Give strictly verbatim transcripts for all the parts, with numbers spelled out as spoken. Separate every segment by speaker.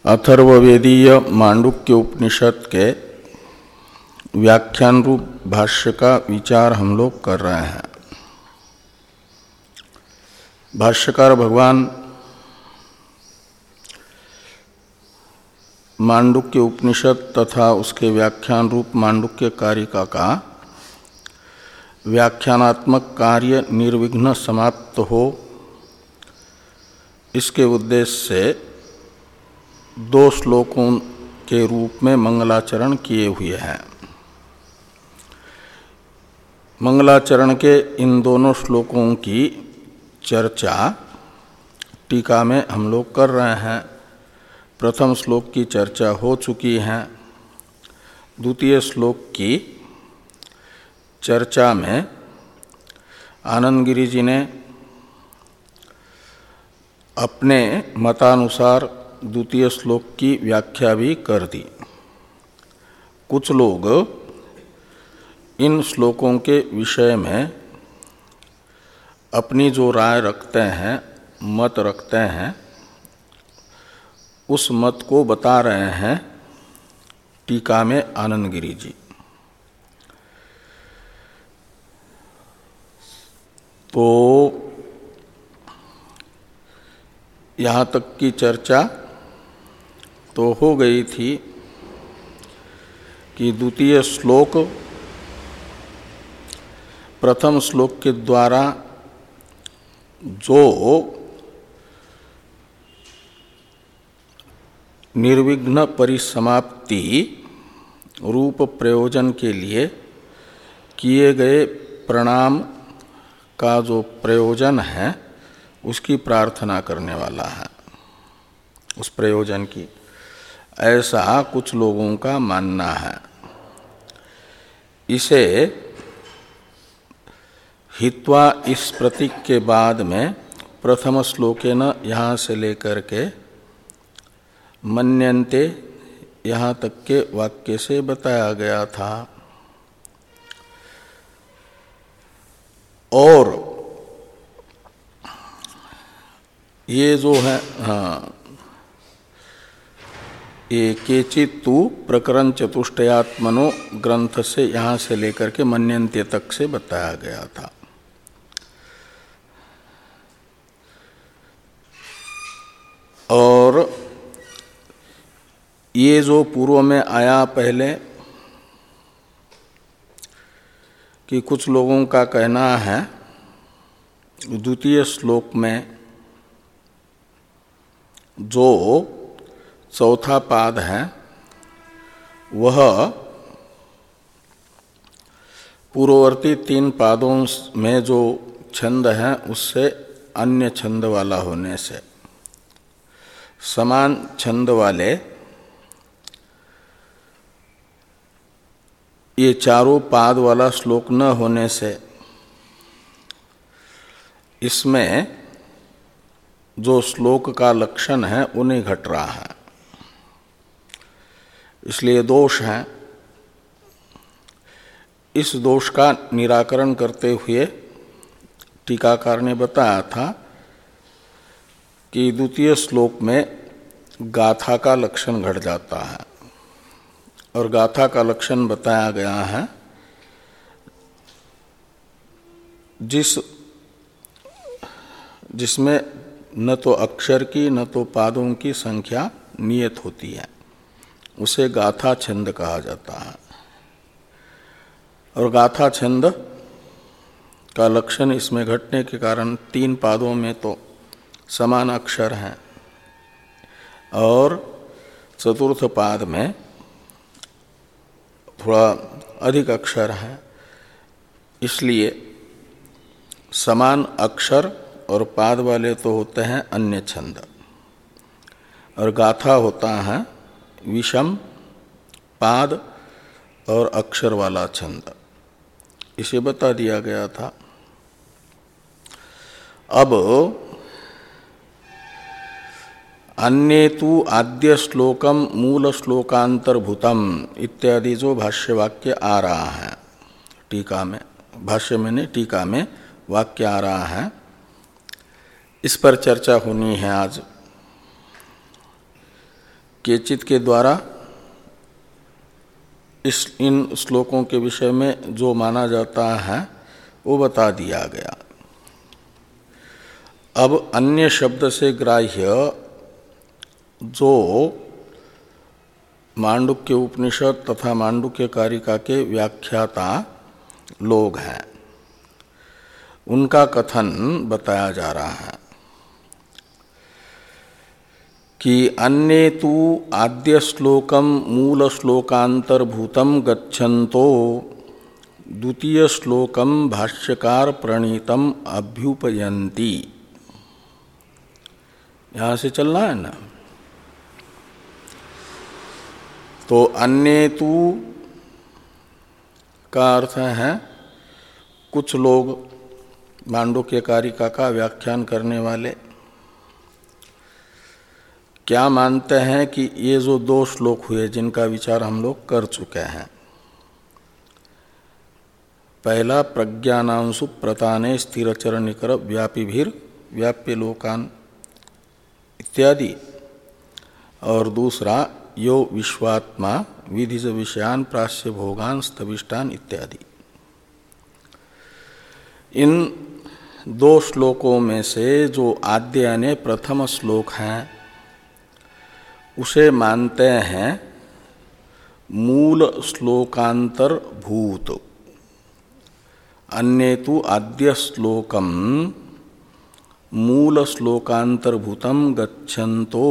Speaker 1: अथर्ववेदीय मांडुक्य उपनिषद के व्याख्यान रूप भाष्य का विचार हम लोग कर रहे हैं। भाष्यकार भगवान मांडुक्य उपनिषद तथा उसके व्याख्यान रूप मांडुक्य कारिका का व्याख्यानात्मक कार्य निर्विघ्न समाप्त हो, इसके उद्देश्य से दो श्लोकों के रूप में मंगलाचरण किए हुए हैं। मंगलाचरण के इन दोनों श्लोकों की चर्चा टीका में हम लोग कर रहे हैं। प्रथम श्लोक की चर्चा हो चुकी है। द्वितीय श्लोक की चर्चा में आनंद गिरि जी ने अपने मतानुसार द्वितीय श्लोक की व्याख्या भी कर दी। कुछ लोग इन श्लोकों के विषय में अपनी जो राय रखते हैं, मत रखते हैं, उस मत को बता रहे हैं टीका में आनंद गिरि जी। तो यहाँ तक की चर्चा तो हो गई थी कि द्वितीय श्लोक प्रथम श्लोक के द्वारा जो निर्विघ्न परिसमाप्ति रूप प्रयोजन के लिए किए गए प्रणाम का जो प्रयोजन है उसकी प्रार्थना करने वाला है, उस प्रयोजन की, ऐसा कुछ लोगों का मानना है। इसे हित्वा इस प्रतीक के बाद में प्रथम श्लोके न यहाँ से लेकर के मन्यन्ते यहाँ तक के वाक्य से बताया गया था। और ये जो है, हाँ, ये केचित तु प्रकरण चतुष्टयात्मनो ग्रंथ से यहाँ से लेकर के मन्यन्ते तक से बताया गया था। और ये जो पूर्व में आया पहले कि कुछ लोगों का कहना है द्वितीय श्लोक में जो चौथा पाद है वह पूर्ववर्ती तीन पादों में जो छंद है उससे अन्य छंद वाला होने से, समान छंद वाले ये चारों पाद वाला श्लोक न होने से इसमें जो श्लोक का लक्षण है वो नहीं घट रहा है, इसलिए दोष है। इस दोष का निराकरण करते हुए टीकाकार ने बताया था कि द्वितीय श्लोक में गाथा का लक्षण घट जाता है, और गाथा का लक्षण बताया गया है जिस जिसमें न तो अक्षर की न तो पादों की संख्या नियत होती है, उसे गाथा छंद कहा जाता है। और गाथा छंद का लक्षण इसमें घटने के कारण तीन पादों में तो समान अक्षर हैं और चतुर्थ पाद में थोड़ा अधिक अक्षर है, इसलिए समान अक्षर और पाद वाले तो होते हैं अन्य छंद, और गाथा होता है विषम पाद और अक्षर वाला छंद। इसे बता दिया गया था। अब अन्ये तु आद्य श्लोकम मूल श्लोकांतर्भूतम इत्यादि जो भाष्य वाक्य आ रहा है टीका में, भाष्य में ने टीका में वाक्य आ रहा है, इस पर चर्चा होनी है आज। केचित के द्वारा इस इन श्लोकों के विषय में जो माना जाता है वो बता दिया गया। अब अन्य शब्द से ग्राह्य जो मांडुक्य उपनिषद तथा मांडुक्य कारिका के व्याख्याता लोग हैं, उनका कथन बताया जा रहा है कि अन्ये तु आद्य श्लोकम मूल श्लोकांतर्भूतम गच्छन्तो द्वितीय श्लोकम भाष्यकार प्रणीतम अभ्युपयन्ति। यहाँ से चलना है ना। तो अन्ये तु का अर्थ है कुछ लोग मांडुक्य कारिका का व्याख्यान करने वाले क्या मानते हैं कि ये जो दो श्लोक हुए जिनका विचार हम लोग कर चुके हैं, पहला प्रज्ञानांशु प्रताने स्थिरचर निकर व्यापिभिर व्याप्य लोकान इत्यादि, और दूसरा यो विश्वात्मा विधिज विषयान प्रास्य भोगान स्तविष्टान इत्यादि। इन दो श्लोकों में से जो आद्य यानी प्रथम श्लोक है उसे मानते हैं मूल श्लोकांतर भूत। अन्ये तु आद्य श्लोकम मूल श्लोकांतर्भूतम गच्छन्तो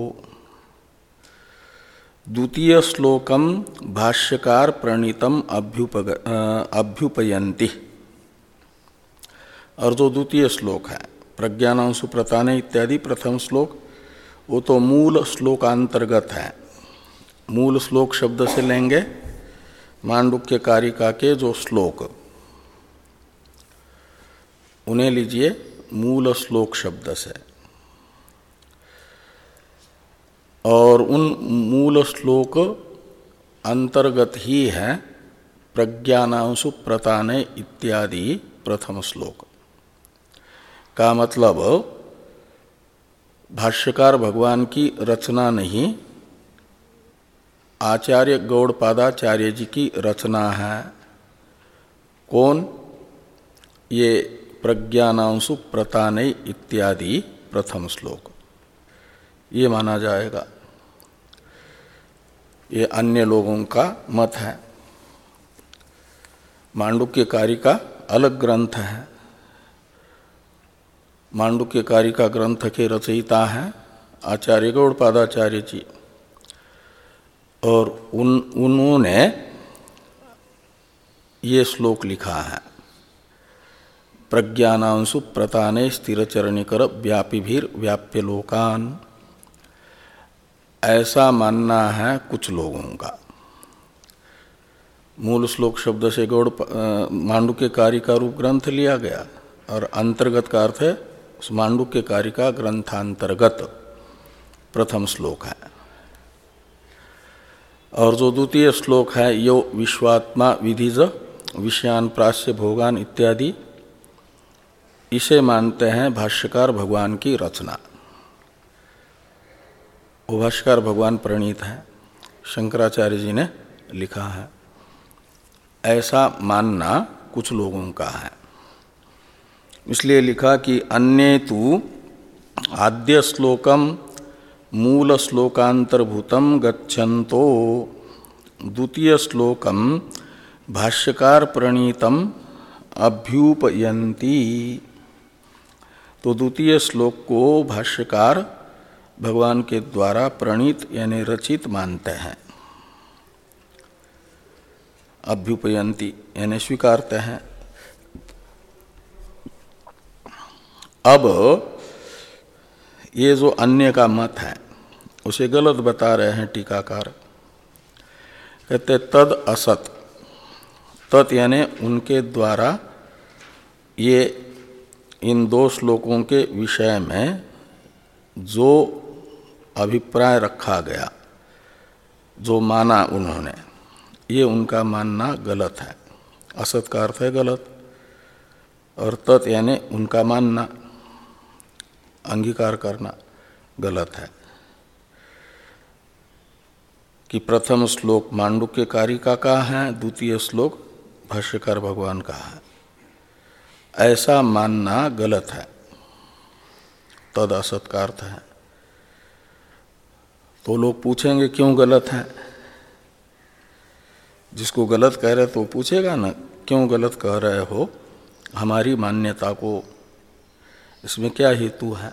Speaker 1: द्वितीय श्लोकम भाष्यकार प्रणीतम अभ्युपग अभ्युपयन्ति। और जो द्वितीय श्लोक है प्रज्ञानांशु प्रताने इत्यादि प्रथम श्लोक, वो तो मूल श्लोकांतर्गत है। मूल श्लोक शब्द से लेंगे मांडुक्य कारिका के जो श्लोक, उन्हें लीजिए मूल श्लोक शब्द से। और उन मूल श्लोक अंतर्गत ही है प्रज्ञानांशु प्रताने इत्यादि प्रथम श्लोक का मतलब भाष्यकार भगवान की रचना नहीं, आचार्य गौड़पादाचार्य जी की रचना है। कौन? ये प्रज्ञानांशु प्रताने इत्यादि प्रथम श्लोक, ये माना जाएगा। ये अन्य लोगों का मत है। मांडुक्य कारिका अलग ग्रंथ है। मांडुक्य कारिका ग्रंथ के रचयिता हैं आचार्य गौड़पादाचार्य जी, और उन उन्होंने ये श्लोक लिखा है प्रज्ञानांशु प्रताने स्थिरचरणिकर व्यापिभिर व्याप्य लोकान। ऐसा मानना है कुछ लोगों का। मूल श्लोक शब्द से गौड़ मांडुक्य कारिका रूप ग्रंथ लिया गया, और अंतर्गत का अर्थ है उस मांडुक्य कारिका ग्रंथांतर्गत प्रथम श्लोक है। और जो द्वितीय श्लोक है यो विश्वात्मा विधिज विषयान प्रास्य भोगान इत्यादि, इसे मानते हैं भाष्यकार भगवान की रचना। वो भाष्यकार भगवान प्रणीत है, शंकराचार्य जी ने लिखा है। ऐसा मानना कुछ लोगों का है। इसलिए लिखा कि अन्ये तु आद्य श्लोकम मूल श्लोकांतर्भूतम गच्छन्तो द्वितीय श्लोकम भाष्यकार प्रणीतम अभ्युपयन्ति। तो द्वितीय श्लोक को भाष्यकार भगवान के द्वारा प्रणीत यानी रचित मानते हैं। अभ्युपयन्ति यानी स्वीकारते हैं। अब ये जो अन्य का मत है उसे गलत बता रहे हैं टीकाकार। कहते तद असत, तत् यानी उनके द्वारा ये इन दो श्लोकों के विषय में जो अभिप्राय रखा गया, जो माना उन्होंने, ये उनका मानना गलत है। असत का अर्थ है गलत, और तत् यानी उनका मानना, अंगीकार करना गलत है। कि प्रथम श्लोक मांडुक्य कारिका का है, द्वितीय श्लोक भाष्यकार भगवान का है, ऐसा मानना गलत है, तद असत का अर्थ है। तो लोग पूछेंगे क्यों गलत है? जिसको गलत कह रहे तो पूछेगा ना, क्यों गलत कह रहे हो, हमारी मान्यता को इसमें क्या हेतु है?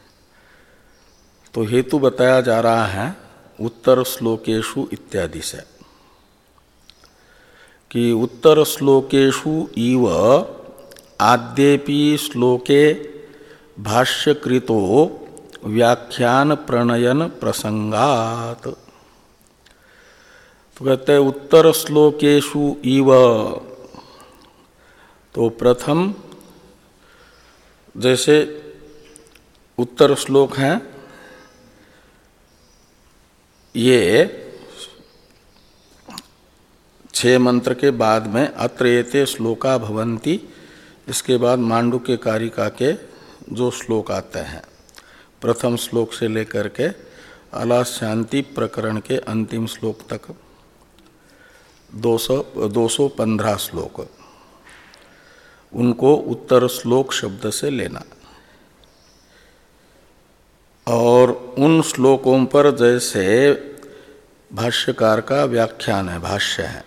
Speaker 1: तो हेतु बताया जा रहा है उत्तर श्लोकेशु इत्यादि से, कि उत्तर श्लोकेशु इव आद्येपि श्लोके भाष्यकृतो व्याख्यान प्रणयन प्रसंगात। तो कहते हैं उत्तर श्लोकेशु इव, तो प्रथम जैसे उत्तर श्लोक है, ये छह मंत्र के बाद में अत्र एते श्लोका भवन्ति, इसके बाद मांडुक्य कारिका के जो श्लोक आते हैं प्रथम श्लोक से लेकर के अलाशांति प्रकरण के अंतिम श्लोक तक दो सौ दो सौ पंद्रह श्लोक, उनको उत्तर श्लोक शब्द से लेना। और उन श्लोकों पर जैसे भाष्यकार का व्याख्यान है, भाष्य है,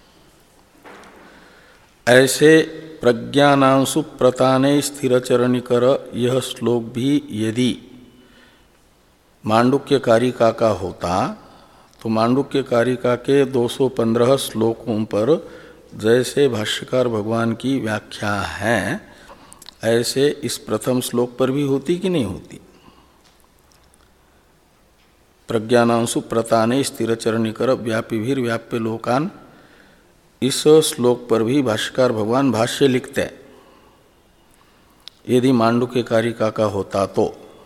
Speaker 1: ऐसे प्रज्ञानांशु प्रताने स्थिरचरणिकर यह श्लोक भी यदि मांडुक्य कारिका का होता तो मांडुक्य कारिका के दो सौ पंद्रह श्लोकों पर जैसे भाष्यकार भगवान की व्याख्या है ऐसे इस प्रथम श्लोक पर भी होती कि नहीं होती? प्रज्ञानांशु प्रताने स्थिरचरणिकर व्यापिभिर व्याप्य लोकान, इस श्लोक पर भी भाष्यकार भगवान भाष्य लिखते हैं। यदि मांडुक्य कारिका का होता तो,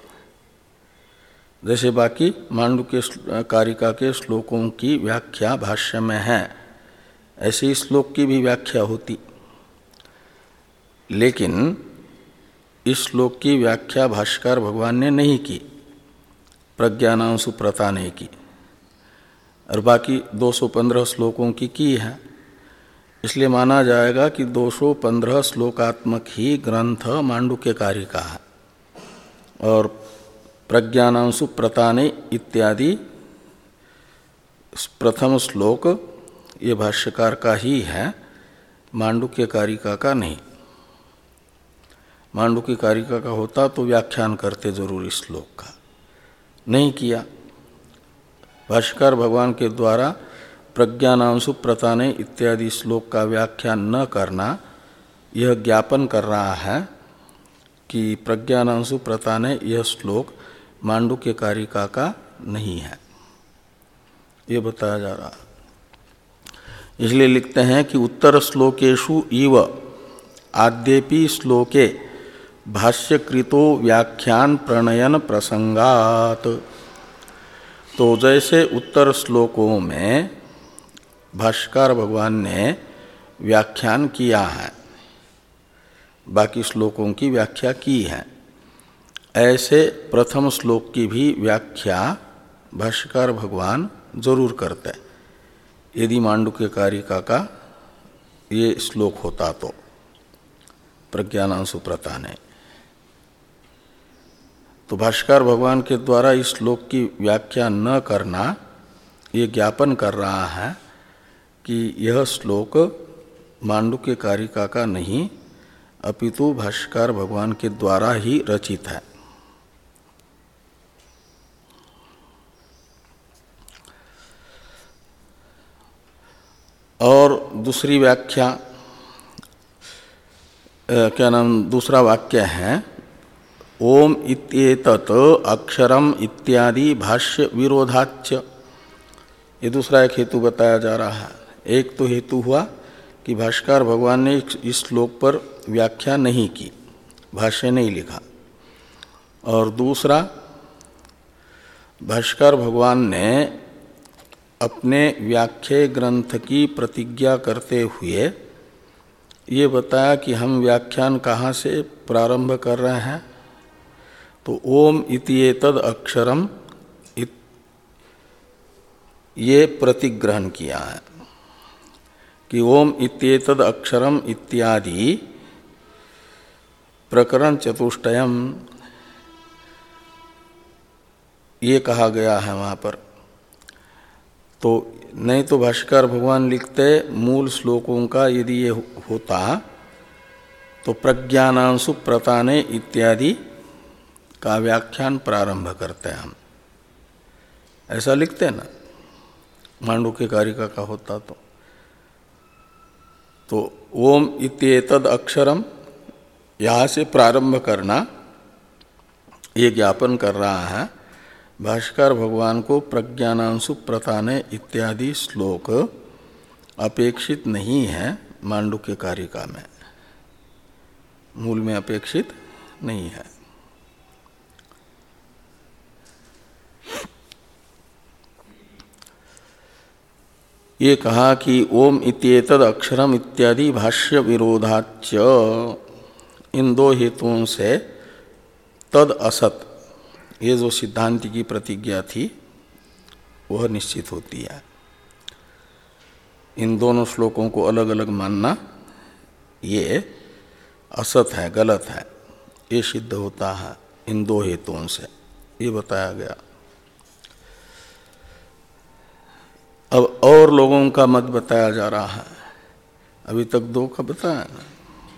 Speaker 1: जैसे बाकी मांडुक्य कारिका के श्लोकों की व्याख्या भाष्य में है, ऐसे इस श्लोक की भी व्याख्या होती। लेकिन इस श्लोक की व्याख्या भाष्यकार भगवान ने नहीं की, प्रज्ञानांशु प्रताने की, और बाकी दो सौ पंद्रह श्लोकों की की है। इसलिए माना जाएगा कि दो सौ पंद्रह श्लोकात्मक ही ग्रंथ मांडुक्य कारिका है और प्रज्ञानांशु प्रताने इत्यादि प्रथम श्लोक ये भाष्यकार का ही है, मांडुक्य कारिका का नहीं। मांडुक्य कारिका का होता तो व्याख्यान करते जरूर इस श्लोक का, नहीं किया। भाष्यकार भगवान के द्वारा प्रज्ञानांशु प्रताने इत्यादि श्लोक का व्याख्यान न करना यह ज्ञापन कर रहा है कि प्रज्ञानांशु प्रताने यह श्लोक मांडुक्य कारिका का नहीं है, ये बताया जा रहा है। इसलिए लिखते हैं कि उत्तर श्लोकेशु इव आद्येपि श्लोके भाष्यकृतो व्याख्यान प्रणयन प्रसंगात। तो जैसे उत्तर श्लोकों में भाष्यकार भगवान ने व्याख्यान किया है, बाकी श्लोकों की व्याख्या की है, ऐसे प्रथम श्लोक की भी व्याख्या भाष्यकार भगवान जरूर करते हैं यदि मांडुक्य कारिका का ये श्लोक होता तो, प्रज्ञानांशु प्रताने। तो भाष्यकार भगवान के द्वारा इस श्लोक की व्याख्या न करना ये ज्ञापन कर रहा है कि यह श्लोक मांडुक्य कारिका का नहीं अपितु भाष्यकार भगवान के द्वारा ही रचित है। और दूसरी व्याख्या क्या नाम दूसरा वाक्य है, ओम इत्येतत् अक्षरम इत्यादि भाष्य विरोधाच्च। ये दूसरा एक हेतु बताया जा रहा है। एक तो हेतु हुआ कि भाष्यकार भगवान ने इस श्लोक पर व्याख्या नहीं की, भाष्य नहीं लिखा, और दूसरा भाष्यकार भगवान ने अपने व्याख्या ग्रंथ की प्रतिज्ञा करते हुए ये बताया कि हम व्याख्यान कहाँ से प्रारंभ कर रहे हैं। तो ओम इति एतद अक्षरम इत ये प्रतिग्रहण किया है कि ओम इत्येतद अक्षरम इत्यादि प्रकरण चतुष्टयम ये कहा गया है वहाँ पर। तो नहीं तो भाष्यकार भगवान लिखते मूल श्लोकों का यदि ये होता तो प्रज्ञानांशु प्रताने इत्यादि का व्याख्यान प्रारंभ करते हैं हम, ऐसा लिखते हैं ना, मांडुक्य कारिका का होता तो तो ओम इत्येतद अक्षरम यहाँ से प्रारंभ करना ये ज्ञापन कर रहा है भाष्कर भगवान को प्रज्ञानांशु प्रताने इत्यादि श्लोक अपेक्षित नहीं है मांडुक्य कारिका में, मूल में अपेक्षित नहीं है। ये कहा कि ओम इत्येतद अक्षरम इत्यादि भाष्य विरोधाच्च, इन दो हेतुओं से तद असत, ये जो सिद्धांत की प्रतिज्ञा थी वह निश्चित होती है। इन दोनों श्लोकों को अलग अलग मानना ये असत है, गलत है, ये सिद्ध होता है इन दो हेतुओं से, ये बताया गया। अब और लोगों का मत बताया जा रहा है, अभी तक दो का बताया ना।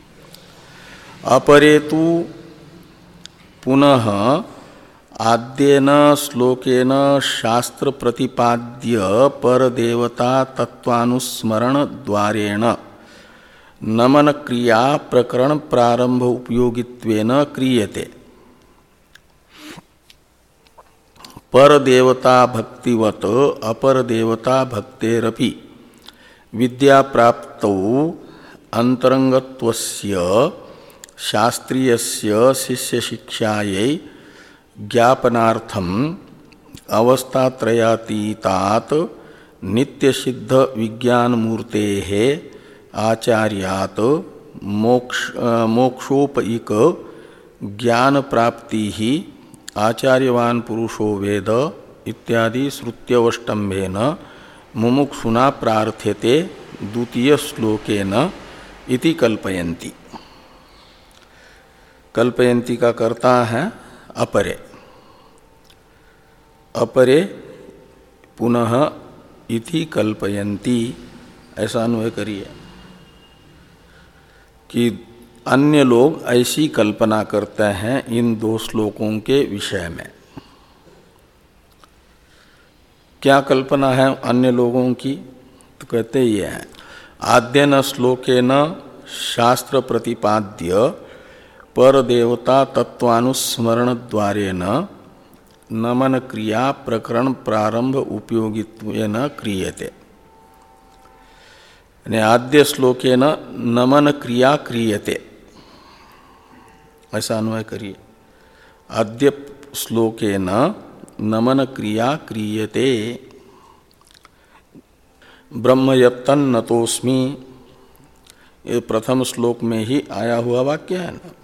Speaker 1: अपरेतु पुनः आद्येन श्लोकेन शास्त्र प्रतिपाद्य परदेवता तत्वानुस्मरण द्वारेण नमन क्रिया प्रकरण प्रारंभ उपयोगित्वेन क्रियते। परदेवता भक्तिवत अपर देवता भक्तेरपि विद्या प्राप्तौ अंतरंगत्वस्य शास्त्रीयस्य शिष्य शिक्षायै ज्ञापनार्थम अवस्थात्रयातीतात् नित्य सिद्ध विज्ञान मूर्तेः आचार्यात् मोक्ष मोक्षोपयिक ज्ञान प्राप्ति ही आचार्यवान पुरुषो वेद इत्यादि श्रुत्यवष्टम्भेन मुमुक्षुना प्रार्थ्यते द्वितीय श्लोकेन इति कल्पयन्ति। कल्पयन्ति का कर्ता है अपरे, अपरे पुनः इति कल्पयन्ति, ऐसा अन्वय करिए कि अन्य लोग ऐसी कल्पना करते हैं इन दो श्लोकों के विषय में। क्या कल्पना है अन्य लोगों की? तो कहते ये हैं आद्यन श्लोकेन शास्त्र प्रतिपाद्य परदेवता तत्वानुस्मरण द्वारेण नमन क्रिया प्रकरण प्रारंभ उपयोगित्वेन क्रियते। आद्य श्लोकेन नमन क्रिया क्रियते, ऐसा अन्वय करिए। आद्य श्लोकेन नमन क्रिया क्रियते। ब्रह्मयत्तन नतोस्मि, ये प्रथम श्लोक में ही आया हुआ वाक्य है ना,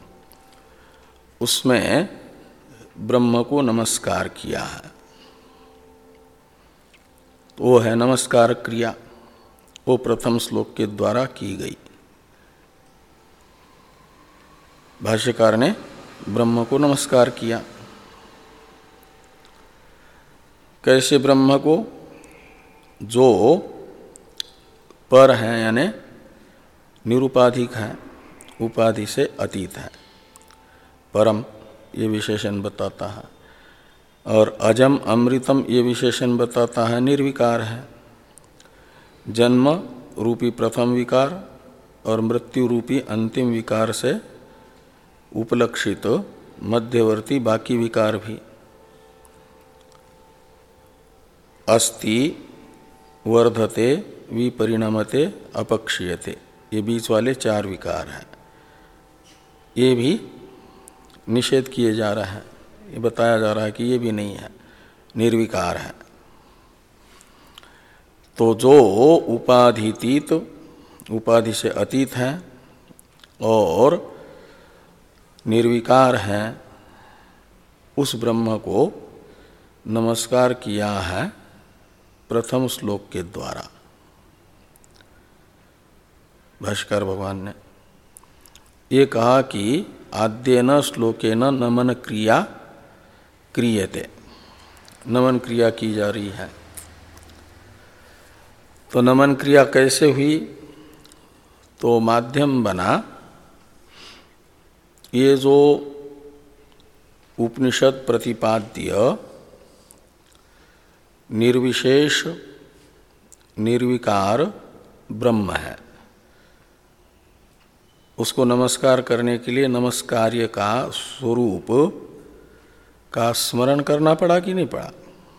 Speaker 1: उसमें ब्रह्म को नमस्कार किया है, तो वो है नमस्कार क्रिया, वो प्रथम श्लोक के द्वारा की गई। भाष्यकार ने ब्रह्म को नमस्कार किया। कैसे ब्रह्म को? जो पर है यानी निरुपाधिक है, उपाधि से अतीत है, परम ये विशेषण बताता है, और अजम अमृतम ये विशेषण बताता है निर्विकार है। जन्म रूपी प्रथम विकार और मृत्यु रूपी अंतिम विकार से उपलक्षित मध्यवर्ती बाकी विकार भी। अस्ति, वर्धते, विपरिणमते, अपक्षीयते, ये बीच वाले चार विकार हैं, ये भी निषेध किए जा रहा है। ये बताया जा रहा है कि ये भी नहीं है, निर्विकार है। तो जो उपाधितीत, उपाधि से अतीत है और निर्विकार है, उस ब्रह्म को नमस्कार किया है प्रथम श्लोक के द्वारा। भाष्कर भगवान ने ये कहा कि आद्येन श्लोकेन नमन क्रिया क्रियते, नमन क्रिया की जा रही है। तो नमन क्रिया कैसे हुई? तो माध्यम बना ये जो उपनिषद प्रतिपाद्य निर्विशेष निर्विकार ब्रह्म है, उसको नमस्कार करने के लिए नमस्कार्य का स्वरूप का स्मरण करना पड़ा कि नहीं पड़ा?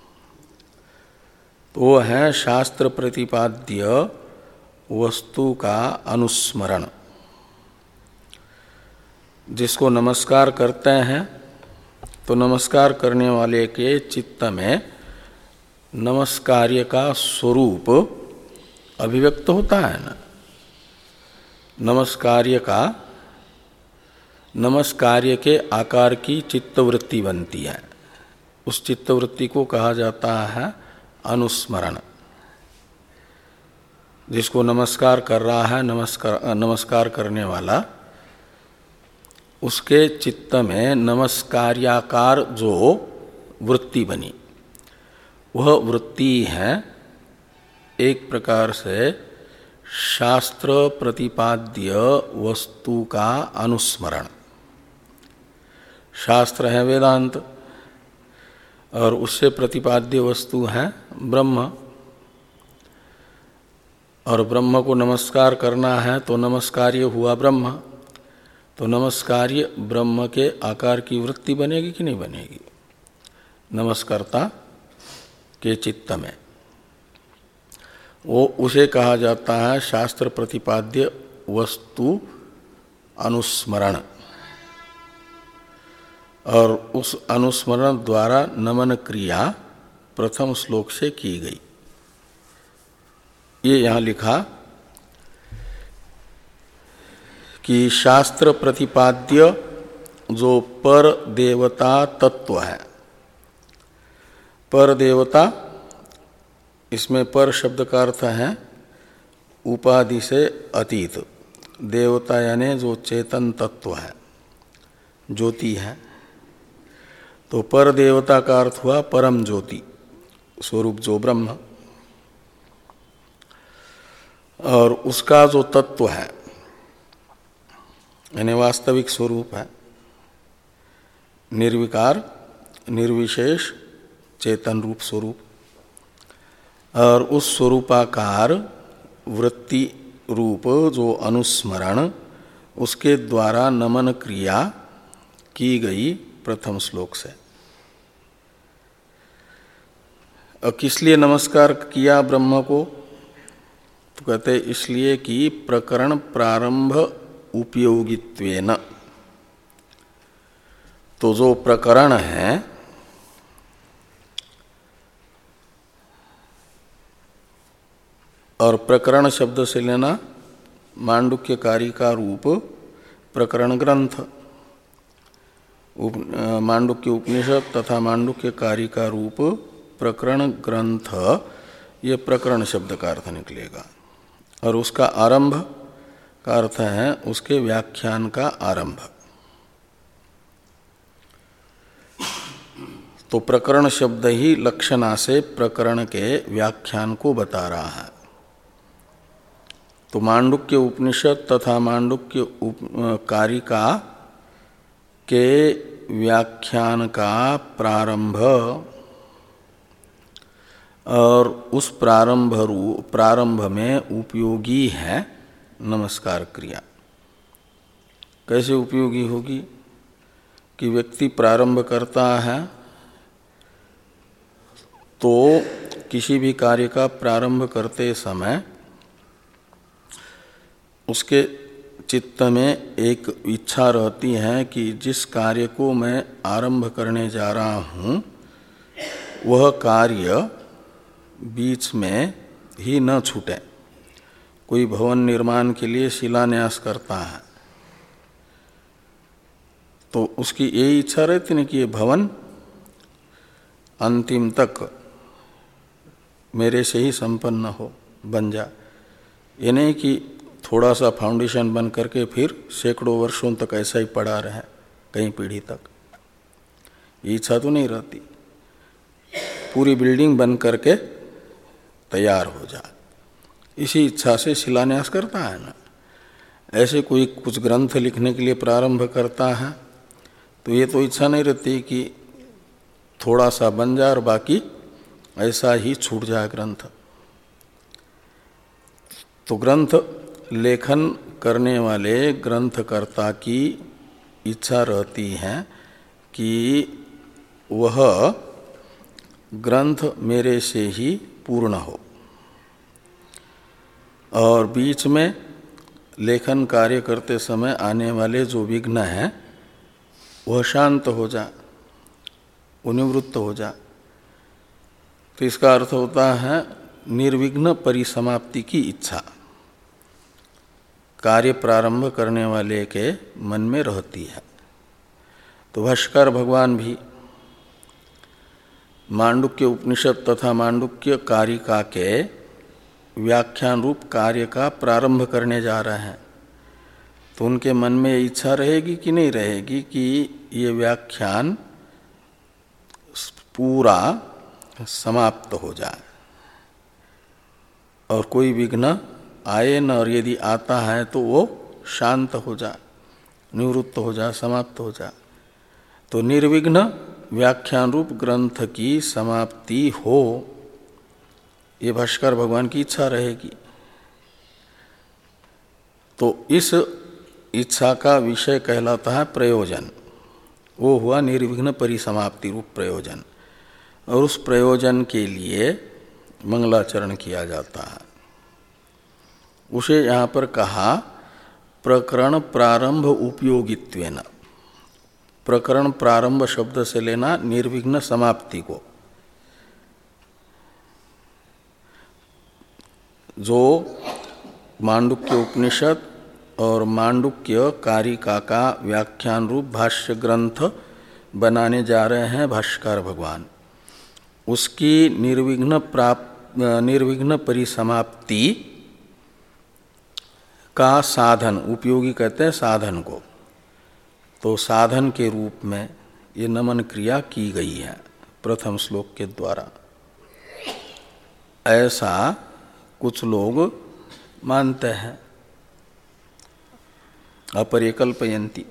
Speaker 1: तो वो है शास्त्र प्रतिपाद्य वस्तु का अनुस्मरण। जिसको नमस्कार करते हैं तो नमस्कार करने वाले के चित्त में नमस्कार्य का स्वरूप अभिव्यक्त होता है ना। नमस्कार्य का नमस्कार्य के आकार की चित्तवृत्ति बनती है, उस चित्तवृत्ति को कहा जाता है अनुस्मरण। जिसको नमस्कार कर रहा है नमस्कार नमस्कार करने वाला, उसके चित्त में नमस्कार्याकार जो वृत्ति बनी, वह वृत्ति है एक प्रकार से शास्त्र प्रतिपाद्य वस्तु का अनुस्मरण। शास्त्र है वेदांत और उससे प्रतिपाद्य वस्तु है ब्रह्म, और ब्रह्म को नमस्कार करना है तो नमस्कार्य हुआ ब्रह्म। तो नमस्कार्य ब्रह्म के आकार की वृत्ति बनेगी कि नहीं बनेगी नमस्कर्ता के चित्त में? वो उसे कहा जाता है शास्त्र प्रतिपाद्य वस्तु अनुस्मरण। और उस अनुस्मरण द्वारा नमन क्रिया प्रथम श्लोक से की गई। ये यहाँ लिखा कि शास्त्र प्रतिपाद्य जो पर देवता तत्व है, पर देवता, इसमें पर शब्द का अर्थ है उपाधि से अतीत। देवता यानी जो चेतन तत्व है, ज्योति है। तो पर देवता का अर्थ हुआ परम ज्योति स्वरूप जो ब्रह्म, और उसका जो तत्व है यानी वास्तविक स्वरूप है निर्विकार निर्विशेष चेतन रूप स्वरूप। और उस स्वरूपाकार वृत्ति रूप जो अनुस्मरण, उसके द्वारा नमन क्रिया की गई प्रथम श्लोक से। और किस लिए नमस्कार किया ब्रह्म को? तो कहते इसलिए कि प्रकरण प्रारंभ उपयोगित्वेन। तो जो प्रकरण है और प्रकरण शब्द से लेना मांडुक्य कारिका रूप प्रकरण ग्रंथ, मांडुक्य उपनिषद तथा मांडुक्य कारिका रूप प्रकरण ग्रंथ, ये प्रकरण शब्द का अर्थ निकलेगा। और उसका आरंभ का अर्थ है उसके व्याख्यान का आरंभ। तो प्रकरण शब्द ही लक्षणा से प्रकरण के व्याख्यान को बता रहा है। तो मांडुक्य उपनिषद तथा मांडुक्य उप कारिका के व्याख्यान का प्रारंभ और उस प्रारंभ रूप प्रारंभ में उपयोगी है नमस्कार क्रिया। कैसे उपयोगी होगी? कि व्यक्ति प्रारंभ करता है तो किसी भी कार्य का प्रारंभ करते समय उसके चित्त में एक इच्छा रहती है कि जिस कार्य को मैं आरंभ करने जा रहा हूँ वह कार्य बीच में ही न छूटे। कोई भवन निर्माण के लिए शिलान्यास करता है तो उसकी यही इच्छा रहती है कि ये भवन अंतिम तक मेरे से ही संपन्न हो, बन जा। ये नहीं कि थोड़ा सा फाउंडेशन बन करके फिर सैकड़ों वर्षों तक ऐसा ही पड़ा रहे, कई पीढ़ी तक। ये इच्छा तो नहीं रहती। पूरी बिल्डिंग बन करके तैयार हो जाए, इसी इच्छा से शिलान्यास करता है ना। ऐसे कोई कुछ ग्रंथ लिखने के लिए प्रारंभ करता है तो ये तो इच्छा नहीं रहती कि थोड़ा सा बन जाए और बाकी ऐसा ही छूट जाए ग्रंथ। तो ग्रंथ लेखन करने वाले ग्रंथकर्ता की इच्छा रहती है कि वह ग्रंथ मेरे से ही पूर्ण हो और बीच में लेखन कार्य करते समय आने वाले जो विघ्न हैं वह शांत हो जा, वो निवृत्त हो जा। तो इसका अर्थ होता है निर्विघ्न परिसमाप्ति की इच्छा कार्य प्रारंभ करने वाले के मन में रहती है। तो भाष्कर भगवान भी मांडुक्य उपनिषद तथा मांडुक्य कारिका के व्याख्यान रूप कार्य का प्रारंभ करने जा रहे हैं, तो उनके मन में इच्छा रहेगी कि नहीं रहेगी कि ये व्याख्यान पूरा समाप्त हो जाए और कोई विघ्न आए न, और यदि आता है तो वो शांत हो जाए, निवृत्त हो जाए, समाप्त हो जाए। तो निर्विघ्न व्याख्यान रूप ग्रंथ की समाप्ति हो, ये भाष्कर भगवान की इच्छा रहेगी। तो इस इच्छा का विषय कहलाता है प्रयोजन। वो हुआ निर्विघ्न परिसमाप्ति रूप प्रयोजन, और उस प्रयोजन के लिए मंगलाचरण किया जाता है। उसे यहाँ पर कहा प्रकरण प्रारंभ उपयोगित्वेन। प्रकरण प्रारंभ शब्द से लेना निर्विघ्न समाप्ति को। जो मांडुक्य उपनिषद और मांडुक्य कारिका का व्याख्यान रूप भाष्य ग्रंथ बनाने जा रहे हैं भाष्यकार भगवान, उसकी निर्विघ्न प्राप्त निर्विघ्न परिसमाप्ति का साधन, उपयोगी कहते हैं साधन को, तो साधन के रूप में ये नमन क्रिया की गई है प्रथम श्लोक के द्वारा। ऐसा कुछ लोग मानते हैं, अपरिकल्पयन्ति।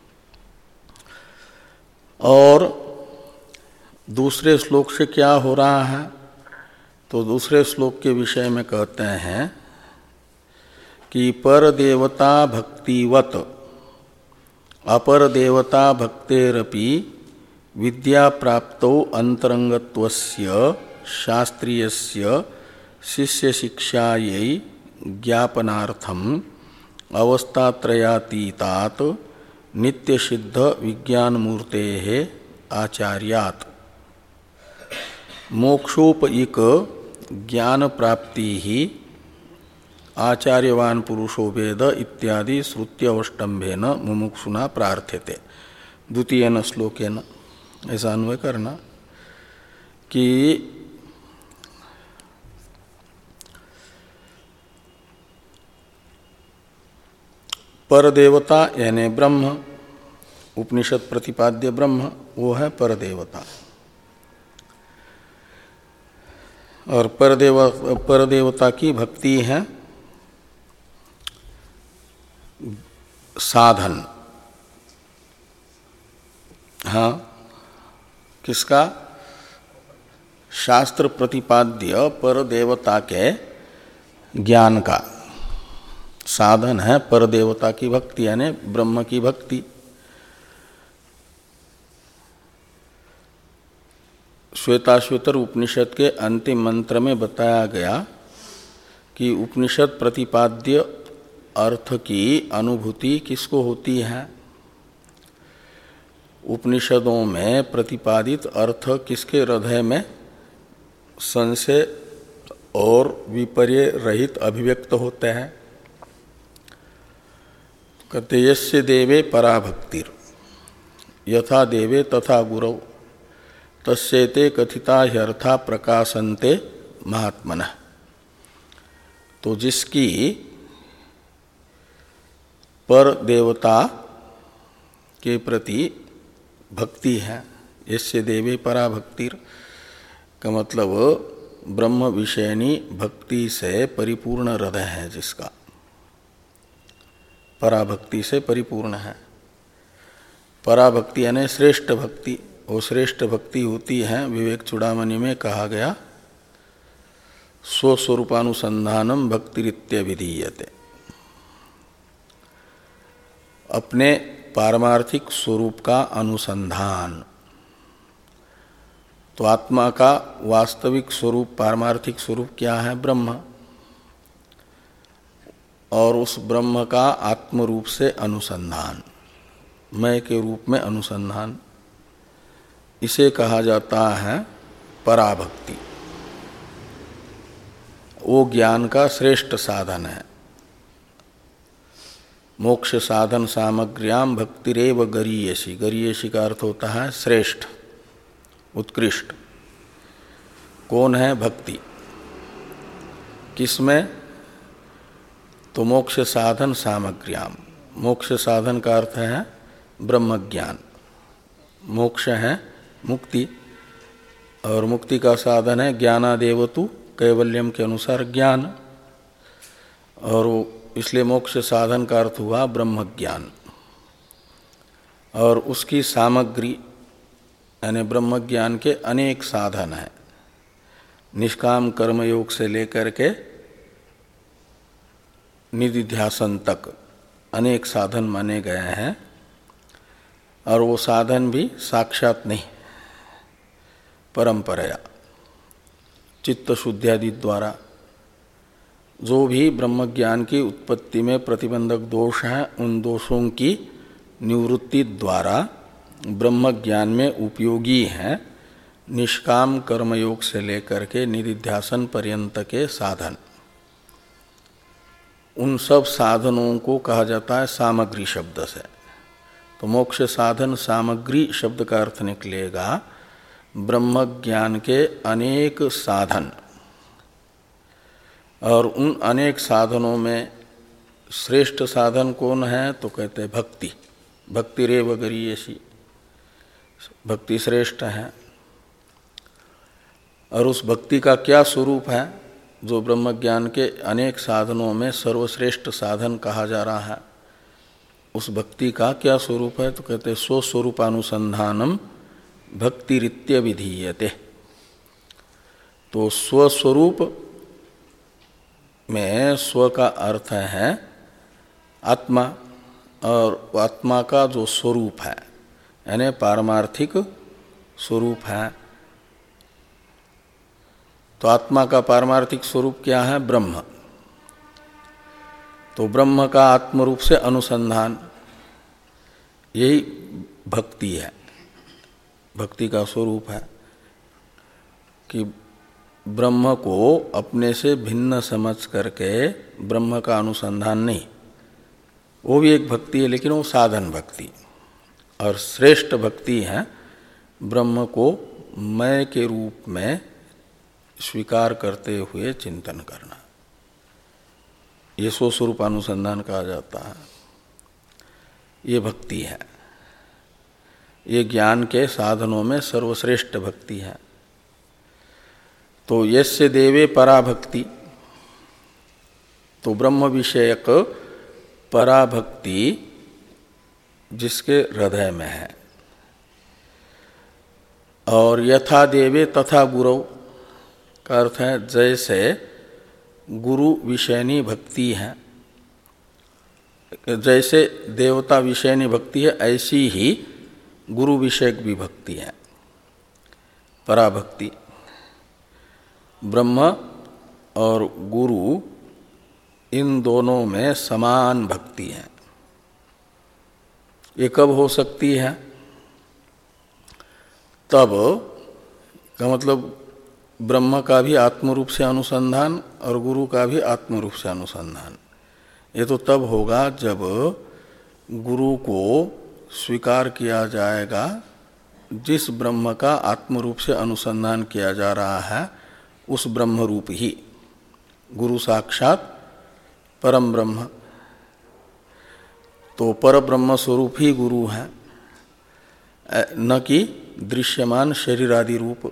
Speaker 1: और दूसरे श्लोक से क्या हो रहा है, तो दूसरे श्लोक के विषय में कहते हैं कि पर देवता भक्तिवत अपर देवता भक्तेरपि विद्या प्राप्तौ अंतरंगत्वस्य शास्त्रीयस्य शिष्य शिक्षायै ज्ञापनार्थम अवस्थात्रयातीतात् नित्य सिद्ध विज्ञान मूर्तेः आचार्यात् मोक्षोपयिक ज्ञान प्राप्ति ही आचार्यवान पुरुषो वेद इत्यादि श्रुत्यवष्टम्भेन मुमुक्षुना प्रार्थ्यते। द्वितीयन श्लोकेन ऐसा अन्वय करना कि परदेवता यानी ब्रह्म, उपनिषद प्रतिपाद्य ब्रह्म वो है परदेवता। और परदेव परदेवता की भक्ति है साधन। हाँ, किसका? शास्त्र प्रतिपाद्य परदेवता के ज्ञान का साधन है परदेवता की भक्ति, यानी ब्रह्म की भक्ति। श्वेताश्वेतर उपनिषद के अंतिम मंत्र में बताया गया कि उपनिषद प्रतिपाद्य अर्थ की अनुभूति किसको होती है, उपनिषदों में प्रतिपादित अर्थ किसके हृदय में संशय और विपर्य रहित अभिव्यक्त होते हैं। कहते यस्य देवे पराभक्तिर यथा देवे तथा गुरौ तस्येते कथिता ह्यर्था प्रकाशन्ते महात्मनः। तो जिसकी पर देवता के प्रति भक्ति है, यस्य देवे परा भक्तिर का मतलब ब्रह्म विषयनी भक्ति से परिपूर्ण हृदय है, जिसका पराभक्ति से परिपूर्ण है। पराभक्ति यानी श्रेष्ठ भक्ति, वो श्रेष्ठ भक्ति होती है, विवेक चूड़ामणि में कहा गया, स्वस्वरूपानुसंधानम भक्तिरित्यभिधीयते, अपने पारमार्थिक स्वरूप का अनुसंधान। तो आत्मा का वास्तविक स्वरूप, पारमार्थिक स्वरूप क्या है? ब्रह्म। और उस ब्रह्म का आत्म रूप से अनुसंधान, मैं के रूप में अनुसंधान, इसे कहा जाता है पराभक्ति। वो ज्ञान का श्रेष्ठ साधन है। मोक्ष साधन सामग्र्याम भक्तिरेव गरीयसी, गरीयसी का अर्थ होता है श्रेष्ठ, उत्कृष्ट। कौन है? भक्ति। किसमें? तो मोक्ष साधन सामग्र्याम, मोक्ष साधन का अर्थ है ब्रह्म ज्ञान। मोक्ष है मुक्ति, और मुक्ति का साधन है ज्ञानादेव तु कैवल्यम के अनुसार ज्ञान, और इसलिए मोक्ष साधन का अर्थ हुआ ब्रह्म ज्ञान। और उसकी सामग्री यानी ब्रह्म ज्ञान के अनेक साधन हैं, निष्काम कर्मयोग से लेकर के निधिध्यासन तक अनेक साधन माने गए हैं। और वो साधन भी साक्षात नहीं, परंपराया, चित्त शुद्धि आदि द्वारा। जो भी ब्रह्म ज्ञान की उत्पत्ति में प्रतिबंधक दोष हैं, उन दोषों की निवृत्ति द्वारा ब्रह्म ज्ञान में उपयोगी हैं निष्काम कर्मयोग से लेकर के निधिध्यासन पर्यंत के साधन। उन सब साधनों को कहा जाता है सामग्री शब्द से। तो मोक्ष साधन सामग्री शब्द का अर्थ निकलेगा ब्रह्म ज्ञान के अनेक साधन। और उन अनेक साधनों में श्रेष्ठ साधन कौन है? तो कहते हैं भक्ति, भक्तिरेव गरीयसी, भक्ति श्रेष्ठ है। और उस भक्ति का क्या स्वरूप है? जो ब्रह्म ज्ञान के अनेक साधनों में सर्वश्रेष्ठ साधन कहा जा रहा है, उस भक्ति का क्या स्वरूप है? तो कहते हैं स्वस्वरूपानुसंधानम भक्तिरित्य विधीयते। तो स्वस्वरूप में स्व का अर्थ है आत्मा, और आत्मा का जो स्वरूप है यानी पारमार्थिक स्वरूप है। तो आत्मा का पारमार्थिक स्वरूप क्या है? ब्रह्म। तो ब्रह्म का आत्म रूप से अनुसंधान, यही भक्ति है। भक्ति का स्वरूप है कि ब्रह्म को अपने से भिन्न समझ करके ब्रह्म का अनुसंधान नहीं, वो भी एक भक्ति है, लेकिन वो साधन भक्ति। और श्रेष्ठ भक्ति है ब्रह्म को मैं के रूप में स्वीकार करते हुए चिंतन करना, ये स्वस्वरूप अनुसंधान कहा जाता है। ये भक्ति है, ये ज्ञान के साधनों में सर्वश्रेष्ठ भक्ति है। तो यस्य देवे पराभक्ति, तो ब्रह्म विषयक पराभक्ति जिसके हृदय में है। और यथा देवे तथा गुरु का अर्थ है जैसे गुरु विषयनी भक्ति है, जैसे देवता विषयनी भक्ति है, ऐसी ही गुरु विषयक भी भक्ति है पराभक्ति। ब्रह्म और गुरु इन दोनों में समान भक्ति है। ये कब हो सकती है? तब का मतलब ब्रह्म का भी आत्म रूप से अनुसंधान और गुरु का भी आत्म रूप से अनुसंधान। ये तो तब होगा जब गुरु को स्वीकार किया जाएगा जिस ब्रह्म का आत्म रूप से अनुसंधान किया जा रहा है उस ब्रह्म रूप ही, गुरु साक्षात परम ब्रह्म, तो पर ब्रह्म स्वरूप ही गुरु है, न कि दृश्यमान शरीर आदि रूप।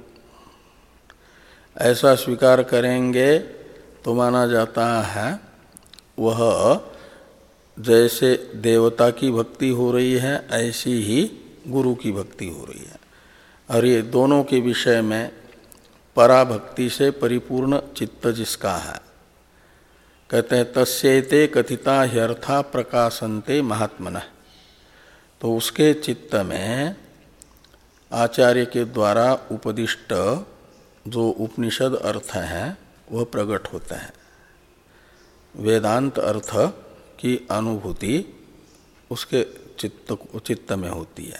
Speaker 1: ऐसा स्वीकार करेंगे तो माना जाता है वह जैसे देवता की भक्ति हो रही है ऐसी ही गुरु की भक्ति हो रही है। और ये दोनों के विषय में पराभक्ति से परिपूर्ण चित्त जिसका है, कहते हैं तस्यैते कथिता ह्यर्था प्रकाशन्ते महात्मनः, तो उसके चित्त में आचार्य के द्वारा उपदिष्ट जो उपनिषद अर्थ हैं वह प्रकट होते हैं, वेदांत अर्थ की अनुभूति उसके चित्त चित्त में होती है।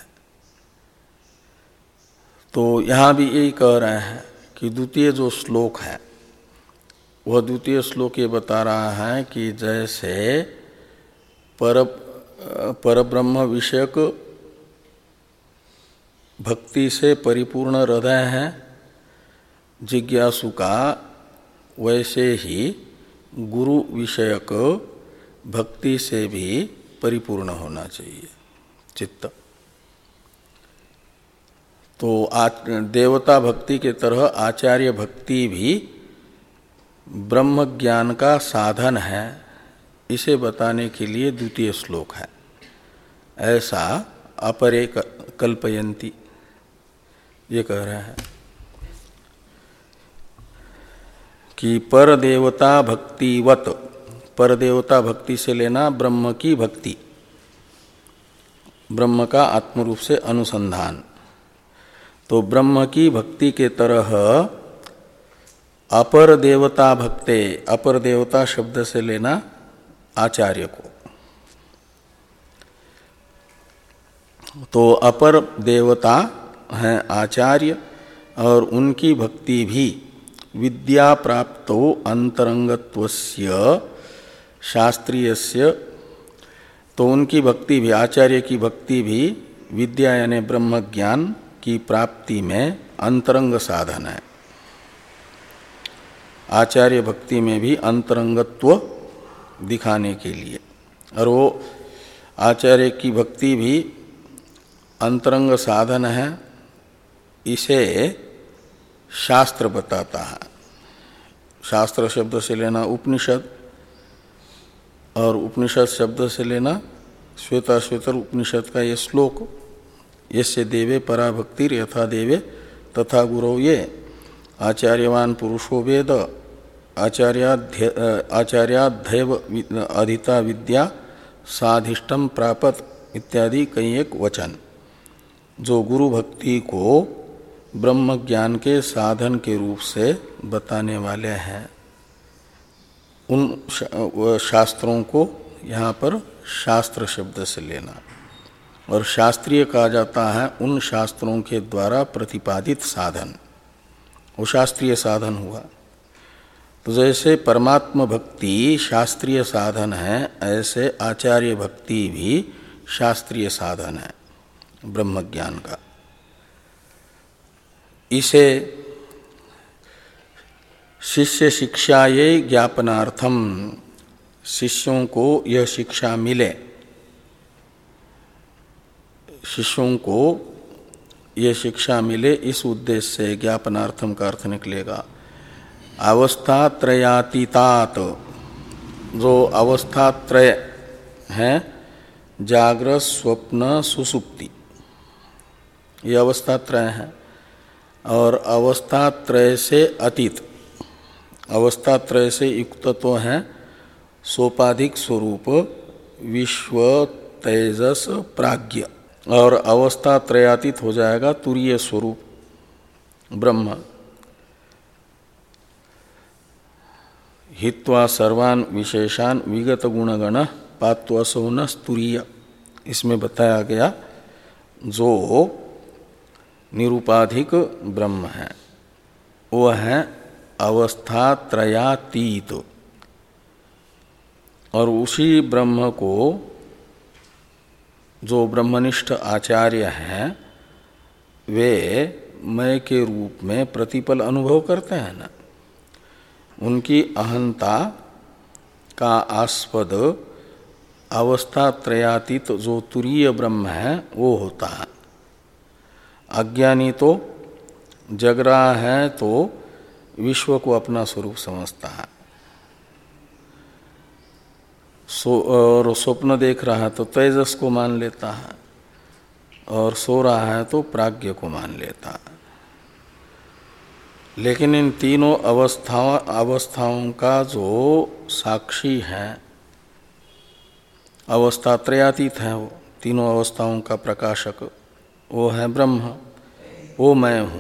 Speaker 1: तो यहाँ भी यही कह रहे हैं कि द्वितीय जो श्लोक है वह द्वितीय श्लोक ये बता रहा है कि जैसे पर परब्रह्म विषयक भक्ति से परिपूर्ण हृदय है जिज्ञासु का, वैसे ही गुरु विषयक भक्ति से भी परिपूर्ण होना चाहिए चित्त। तो देवता भक्ति के तरह आचार्य भक्ति भी ब्रह्म ज्ञान का साधन है, इसे बताने के लिए द्वितीय श्लोक है। ऐसा अपरे कल्पयन्ति ये कह रहे हैं कि पर देवता भक्तिवत, पर देवता भक्ति से लेना ब्रह्म की भक्ति, ब्रह्म का आत्मरूप से अनुसंधान। तो ब्रह्म की भक्ति के तरह अपर देवता भक्ते, अपर देवता शब्द से लेना आचार्य को, तो अपर देवता हैं आचार्य और उनकी भक्ति भी विद्या प्राप्तो अंतरंगत्वस्य शास्त्रीयस्य, तो उनकी भक्ति भी, आचार्य की भक्ति भी विद्या यानी ब्रह्म ज्ञान की प्राप्ति में अंतरंग साधन है। आचार्य भक्ति में भी अंतरंगत्व दिखाने के लिए, और वो आचार्य की भक्ति भी अंतरंग साधन है, इसे शास्त्र बताता है। शास्त्र शब्द से लेना उपनिषद और उपनिषद शब्द से लेना श्वेताश्वेतर उपनिषद का ये श्लोक, यस्य देवे पराभक्तिर यथा देवे तथा गुरौ ये आचार्यवान पुरुषो वेद आचार्याध्यव अधिता विद्या साधिष्टम प्रापत इत्यादि कई एक वचन, जो गुरु भक्ति को ब्रह्म ज्ञान के साधन के रूप से बताने वाले हैं, उन शास्त्रों को यहाँ पर शास्त्र शब्द से लेना। और शास्त्रीय कहा जाता है उन शास्त्रों के द्वारा प्रतिपादित साधन, वो शास्त्रीय साधन हुआ। तो जैसे परमात्म भक्ति शास्त्रीय साधन है, ऐसे आचार्य भक्ति भी शास्त्रीय साधन है ब्रह्म ज्ञान का। इसे शिष्य शिक्षायै ज्ञापनार्थम, शिष्यों को यह शिक्षा मिले, शिष्यों को यह शिक्षा मिले, इस उद्देश्य से ज्ञापनार्थम का अर्थ निकलेगा अवस्था त्रयातीतात, जो अवस्था त्रय है जागृत स्वप्न सुसुप्ति, ये अवस्था त्रय है। और अवस्था त्रय से अतीत, अवस्था त्रय से युक्त तो है सोपाधिक स्वरूप विश्व तेजस प्राज्ञ, और अवस्था त्रयातीत हो जाएगा तुरीय स्वरूप ब्रह्म। हित्वा सर्वान विशेषान विगत गुणगण पात्वसो न स्तुरीय, इसमें बताया गया जो निरूपाधिक ब्रह्म है वह है अवस्था त्रयातीत, और उसी ब्रह्म को जो ब्रह्मनिष्ठ आचार्य हैं वे मय के रूप में प्रतिपल अनुभव करते हैं ना, उनकी अहंता का आस्पद अवस्था त्रयातीत जो तुरीय ब्रह्म है वो होता है। अज्ञानी तो जग रहा है तो विश्व को अपना स्वरूप समझता है, सो और स्वप्न देख रहा है तो तेजस को मान लेता है, और सो रहा है तो प्राज्ञ को मान लेता है। लेकिन इन तीनों अवस्थाओं अवस्थाओं का जो साक्षी है, अवस्था त्रयातीत है, वो तीनों अवस्थाओं का प्रकाशक वो है ब्रह्म, वो मैं हूँ।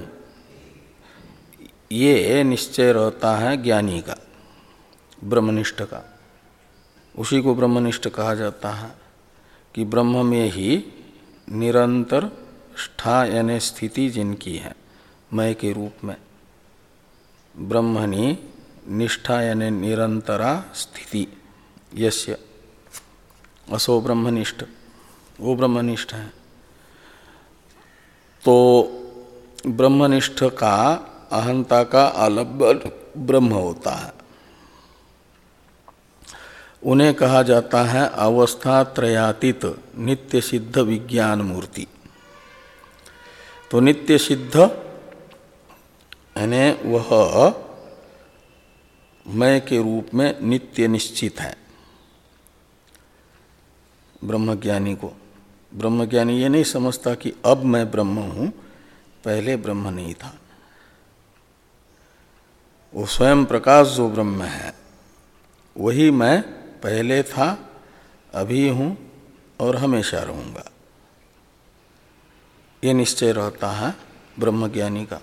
Speaker 1: ये निश्चय रहता है ज्ञानी का, ब्रह्मनिष्ठ का। उसी को ब्रह्मनिष्ठ कहा जाता है कि ब्रह्म में ही निरंतर स्था यानी स्थिति जिनकी है मैं के रूप में, ब्रह्मणि निष्ठा यानी निरंतरा स्थिति यस्य असो ब्रह्मनिष्ठ, वो ब्रह्मनिष्ठ है। तो ब्रह्मनिष्ठ का अहंता का आलम्बन ब्रह्म होता है। उन्हें कहा जाता है अवस्था त्रयातीत नित्य सिद्ध विज्ञान मूर्ति। तो नित्य सिद्ध यानी वह मैं के रूप में नित्य निश्चित है ब्रह्मज्ञानी को। ब्रह्मज्ञानी ये नहीं समझता कि अब मैं ब्रह्म हूँ, पहले ब्रह्म नहीं था। वो स्वयं प्रकाश जो ब्रह्म है वही मैं पहले था, अभी हूँ और हमेशा रहूँगा, ये निश्चय रहता है ब्रह्मज्ञानी का।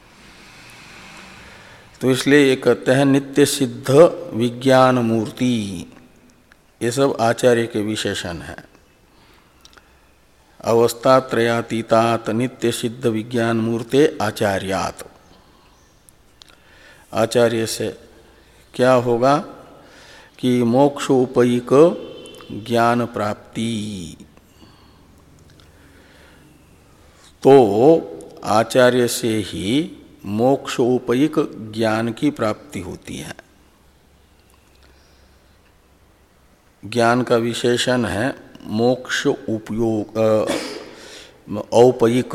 Speaker 1: तो इसलिए ये कहते हैं नित्य सिद्ध विज्ञान मूर्ति। ये सब आचार्य के विशेषण है। अवस्था त्रयातीतात नित्य सिद्ध विज्ञान मूर्ते आचार्यात। आचार्य से क्या होगा कि मोक्षोपयिक ज्ञान प्राप्ति। तो आचार्य से ही मोक्षोपयिक ज्ञान की प्राप्ति होती है। ज्ञान का विशेषण है मोक्ष उपयोग औपयिक,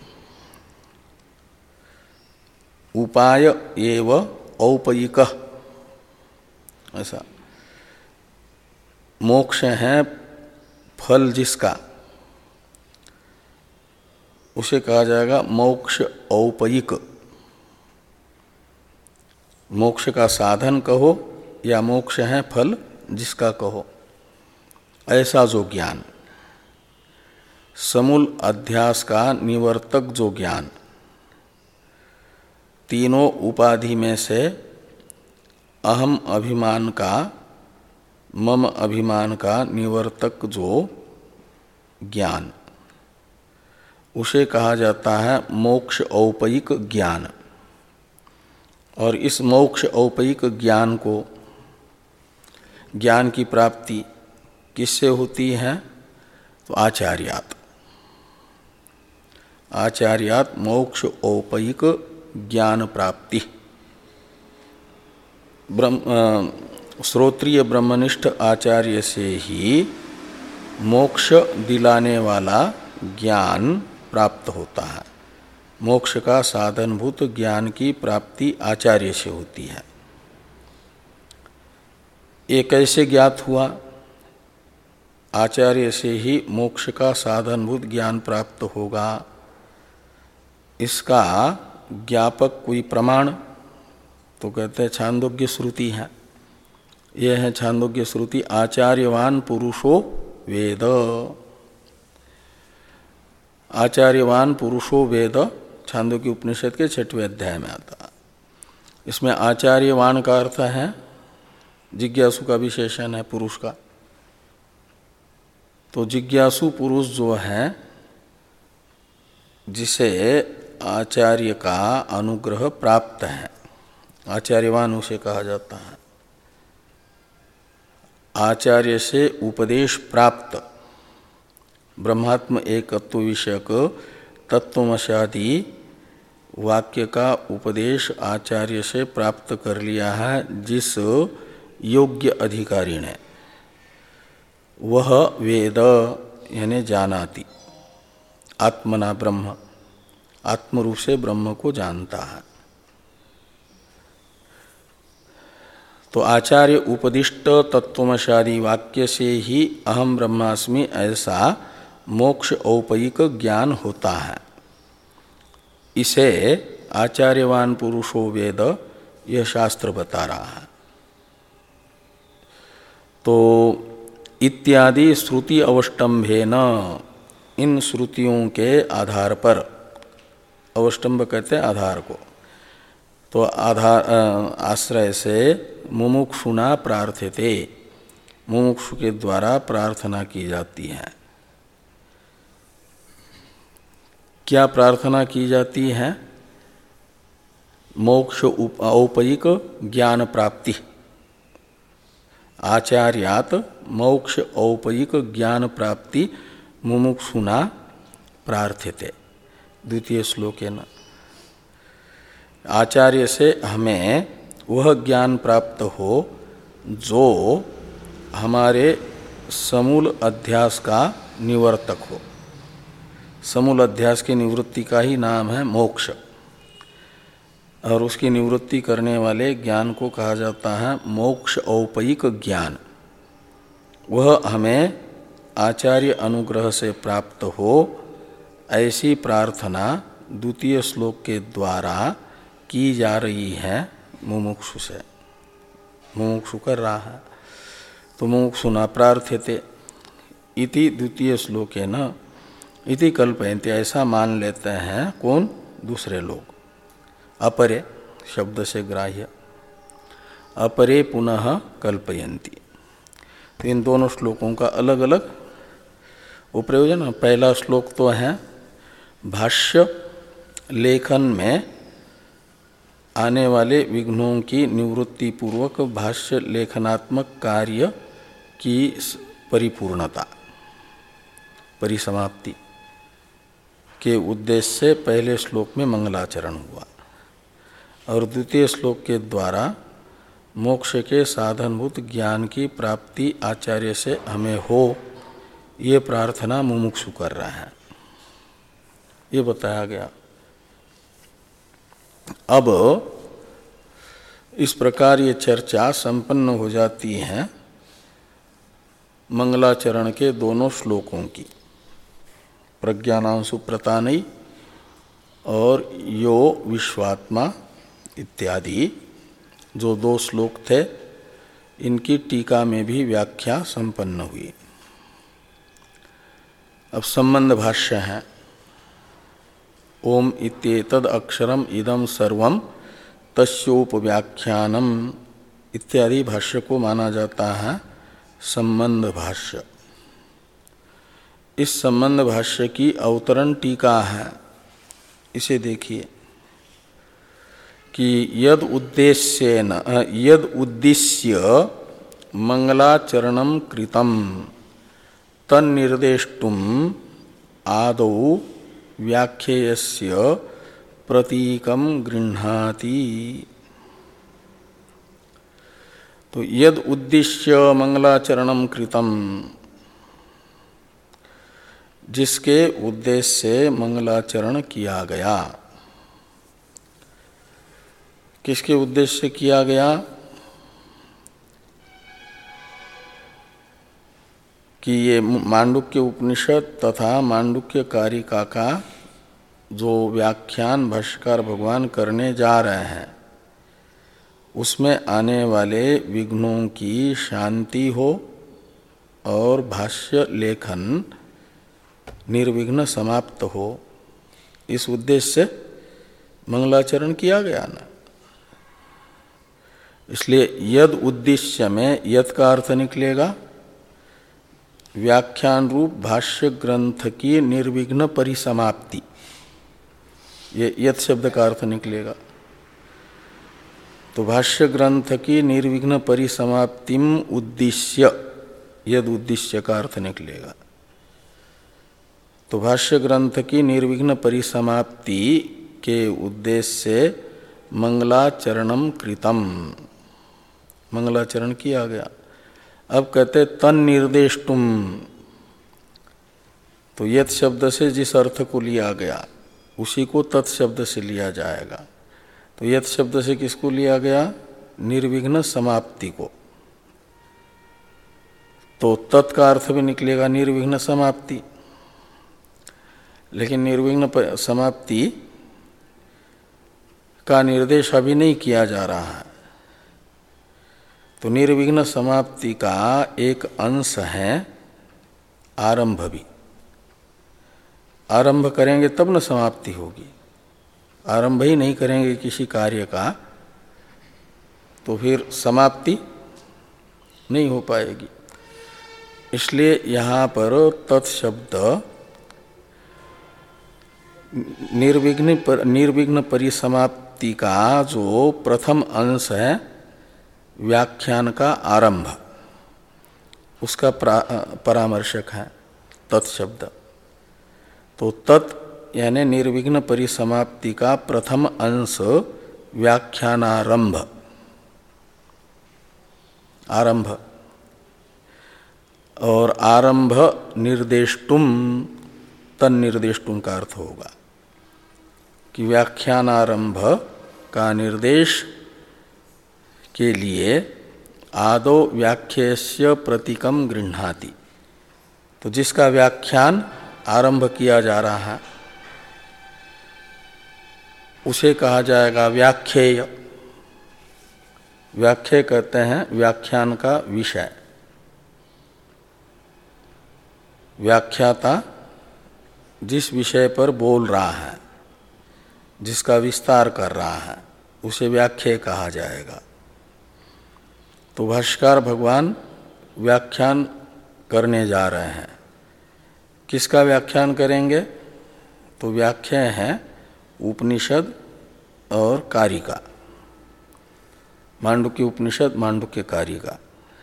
Speaker 1: उपाय एव औपयिक। ऐसा मोक्ष है फल जिसका, उसे कहा जाएगा मोक्ष औपयिक। मोक्ष का साधन कहो या मोक्ष है फल जिसका कहो, ऐसा जो ज्ञान, समूल अध्यास का निवर्तक जो ज्ञान, तीनों उपाधि में से अहम अभिमान का, मम अभिमान का निवर्तक जो ज्ञान, उसे कहा जाता है मोक्ष औपयिक ज्ञान। और इस मोक्ष औपयिक ज्ञान को, ज्ञान की प्राप्ति किससे होती है? तो आचार्यात। आचार्यात मोक्ष औपयिक ज्ञान प्राप्ति। ब्रह्म श्रोत्रिय ब्रह्मनिष्ठ आचार्य से ही मोक्ष दिलाने वाला ज्ञान प्राप्त होता है। मोक्ष का साधनभूत ज्ञान की प्राप्ति आचार्य से होती है। ये कैसे ज्ञात हुआ? आचार्य से ही मोक्ष का साधनभूत ज्ञान प्राप्त होगा, इसका ज्ञापक कोई प्रमाण? तो कहते हैं छांदोग्य श्रुति है। यह है छांदोग्य श्रुति, आचार्यवान पुरुषो वेद। आचार्यवान पुरुषो वेद छांदोग्य उपनिषद के छठवें अध्याय में आता। इसमें आचार्यवान का अर्थ है जिज्ञासु का विशेषण है पुरुष का। तो जिज्ञासु पुरुष जो है, जिसे आचार्य का अनुग्रह प्राप्त है, आचार्यवान उसे कहा जाता है। आचार्य से उपदेश प्राप्त ब्रह्मात्म एकत्व विषयक तत्वमशादि वाक्य का उपदेश आचार्य से प्राप्त कर लिया है जिस योग्य अधिकारी ने, वह वेद यानी जानाति आत्मना ब्रह्म, आत्मरूप से ब्रह्म को जानता है। तो आचार्य उपदिष्ट तत्वमशादी वाक्य से ही अहम ब्रह्मास्मि ऐसा मोक्ष औपयिक ज्ञान होता है। इसे आचार्यवान पुरुषो वेद यह शास्त्र बता रहा है। तो इत्यादि श्रुति अवष्टम्भेन, इन श्रुतियों के आधार पर, अवष्टम्भ कहते हैं आधार को, तो आधार आश्रय से मुमुक्षुना प्रार्थ्यते, मुमुक्षु के द्वारा प्रार्थना की जाती है। क्या प्रार्थना की जाती है? मोक्ष औपयिक ज्ञान प्राप्ति। आचार्यात मोक्ष औपयिक ज्ञान प्राप्ति मुमुक्षुना प्रार्थ्यते, द्वितीय श्लोके न। आचार्य से हमें वह ज्ञान प्राप्त हो जो हमारे समूल अध्यास का निवर्तक हो। समूल अध्यास की निवृत्ति का ही नाम है मोक्ष, और उसकी निवृत्ति करने वाले ज्ञान को कहा जाता है मोक्ष औपयिक ज्ञान। वह हमें आचार्य अनुग्रह से प्राप्त हो, ऐसी प्रार्थना द्वितीय श्लोक के द्वारा की जा रही है मुमुक्षु से, मुमुक्षु कर रहा है। तो मुमुक्षुना प्रार्थ्यते इति द्वितीय श्लोके न इति कल्पयन्ति, ऐसा मान लेते हैं कौन? दूसरे लोग। अपरे शब्द से ग्राह्य, अपरे पुनः कल्पयन्ति। तो इन दोनों श्लोकों का अलग अलग उपप्रयोजन। पहला श्लोक तो है भाष्य लेखन में आने वाले विघ्नों की निवृत्ति पूर्वक भाष्य लेखनात्मक कार्य की परिपूर्णता, परिसमाप्ति के उद्देश्य से पहले श्लोक में मंगलाचरण हुआ, और द्वितीय श्लोक के द्वारा मोक्ष के साधनभूत ज्ञान की प्राप्ति आचार्य से हमें हो, ये प्रार्थना मुमुक्षु कर रहा है, ये बताया गया। अब इस प्रकार ये चर्चा संपन्न हो जाती है मंगलाचरण के दोनों श्लोकों की, प्रज्ञानांशु प्रतानई और यो विश्वात्मा इत्यादि जो दो श्लोक थे, इनकी टीका में भी व्याख्या संपन्न हुई। अब संबंध भाष्य है। ओम इत्येतद अक्षरम इदम सर्वम तस्योपव्याख्यानम इत्यादि भाष्य को माना जाता है संबंध भाष्य। इस संबंध भाष्य की अवतरण टीका है, इसे देखिए कि यद उद्देश्य न यद उद्देश्य मंगलाचरणम कृतम तन्निर्देष्टुम आदौ व्याख्येयस्य प्रतीकम गृह्णाति। तो यद उद्देश्य मंगलाचरणम कृतम, जिसके उद्देश्य से मंगलाचरण किया गया। किसके उद्देश्य से किया गया? कि ये मांडुक्य उपनिषद तथा मांडुक्य कारिका का जो व्याख्यान भाष्यकार भगवान करने जा रहे हैं, उसमें आने वाले विघ्नों की शांति हो और भाष्य लेखन निर्विघ्न समाप्त हो, इस उद्देश्य से मंगलाचरण किया गया ना। इसलिए यद उद्देश्य में यद का अर्थ निकलेगा व्याख्यान रूप भाष्य ग्रंथ की निर्विघ्न परिसमाप्ति, ये यद शब्द का अर्थ निकलेगा। तो भाष्य ग्रंथ की निर्विघ्न परिसमाप्तिम उद्देश्य, यद उद्देश्य का अर्थ निकलेगा। तो भाष्य ग्रंथ की निर्विघ्न परिसमाप्ति के उद्देश्य से मंगलाचरणम कृतम, मंगलाचरण किया गया। अब कहते तन निर्देष्टुम, तो यत शब्द से जिस अर्थ को लिया गया उसी को तत् शब्द से लिया जाएगा। तो यत शब्द से किसको लिया गया? निर्विघ्न समाप्ति को। तो तत् का अर्थ भी निकलेगा निर्विघ्न समाप्ति, लेकिन निर्विघ्न समाप्ति का निर्देश अभी नहीं किया जा रहा है। तो निर्विघ्न समाप्ति का एक अंश है आरंभ भी। आरंभ करेंगे तब न समाप्ति होगी, आरंभ ही नहीं करेंगे किसी कार्य का तो फिर समाप्ति नहीं हो पाएगी। इसलिए यहाँ पर तत्शब्द निर्विघ्न पर, निर्विघ्न परिसमाप्ति का जो प्रथम अंश है व्याख्यान का आरंभ, उसका परामर्शक है तत्शब्द। तो तत् यानी निर्विघ्न परिसमाप्ति का प्रथम अंश व्याख्यानारंभ, आरंभ, और आरंभ निर्देष्टुम, तन निर्देष्टुम का अर्थ होगा कि व्याख्यानारंभ का निर्देश के लिए आदौ व्याख्यस्य प्रतीकम गृह्णाति। तो जिसका व्याख्यान आरंभ किया जा रहा है उसे कहा जाएगा व्याख्येय। व्याख्या कहते हैं व्याख्यान का विषय। व्याख्याता जिस विषय पर बोल रहा है, जिसका विस्तार कर रहा है, उसे व्याख्या कहा जाएगा। तो भाष्यकार भगवान व्याख्यान करने जा रहे हैं। किसका व्याख्यान करेंगे? तो व्याख्या है उपनिषद और कारिका, मांडुक्य उपनिषद, मांडुक्य कारिका।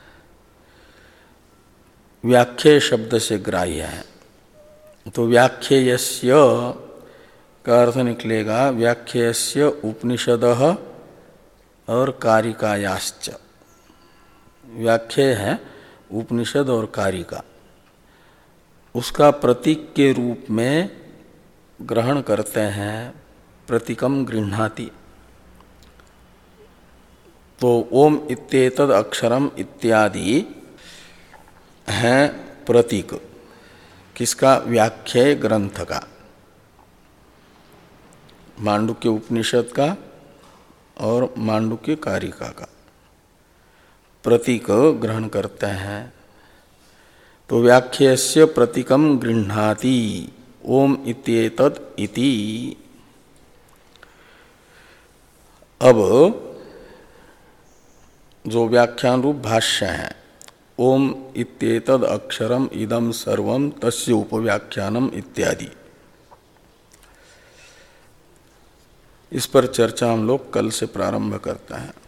Speaker 1: व्याख्या शब्द से ग्राह्य है। तो व्याख्येयस्य का अर्थ निकलेगा व्याख्येयस्य उपनिषदः और कारिकायाश्च। व्याख्या है उपनिषद और कारिका, उसका प्रतीक के रूप में ग्रहण करते हैं, प्रतीकम गृह्णाति। तो ओम इत्येतद अक्षरम इत्यादि हैं प्रतीक, किसका? व्याख्याय ग्रंथ का, मांडुक्य उपनिषद का और मांडुक्य कारिका का प्रतीक ग्रहण करते हैं। तो व्याख्यस्य प्रतीकम गृह्णाति ओम इत्येतद इति। अब जो व्याख्यान रूप भाष्य है, ओम इत्येतद अक्षरम इदम सर्वम तस्य उपव्याख्यानम इत्यादि, इस पर चर्चा हम लोग कल से प्रारंभ करते हैं।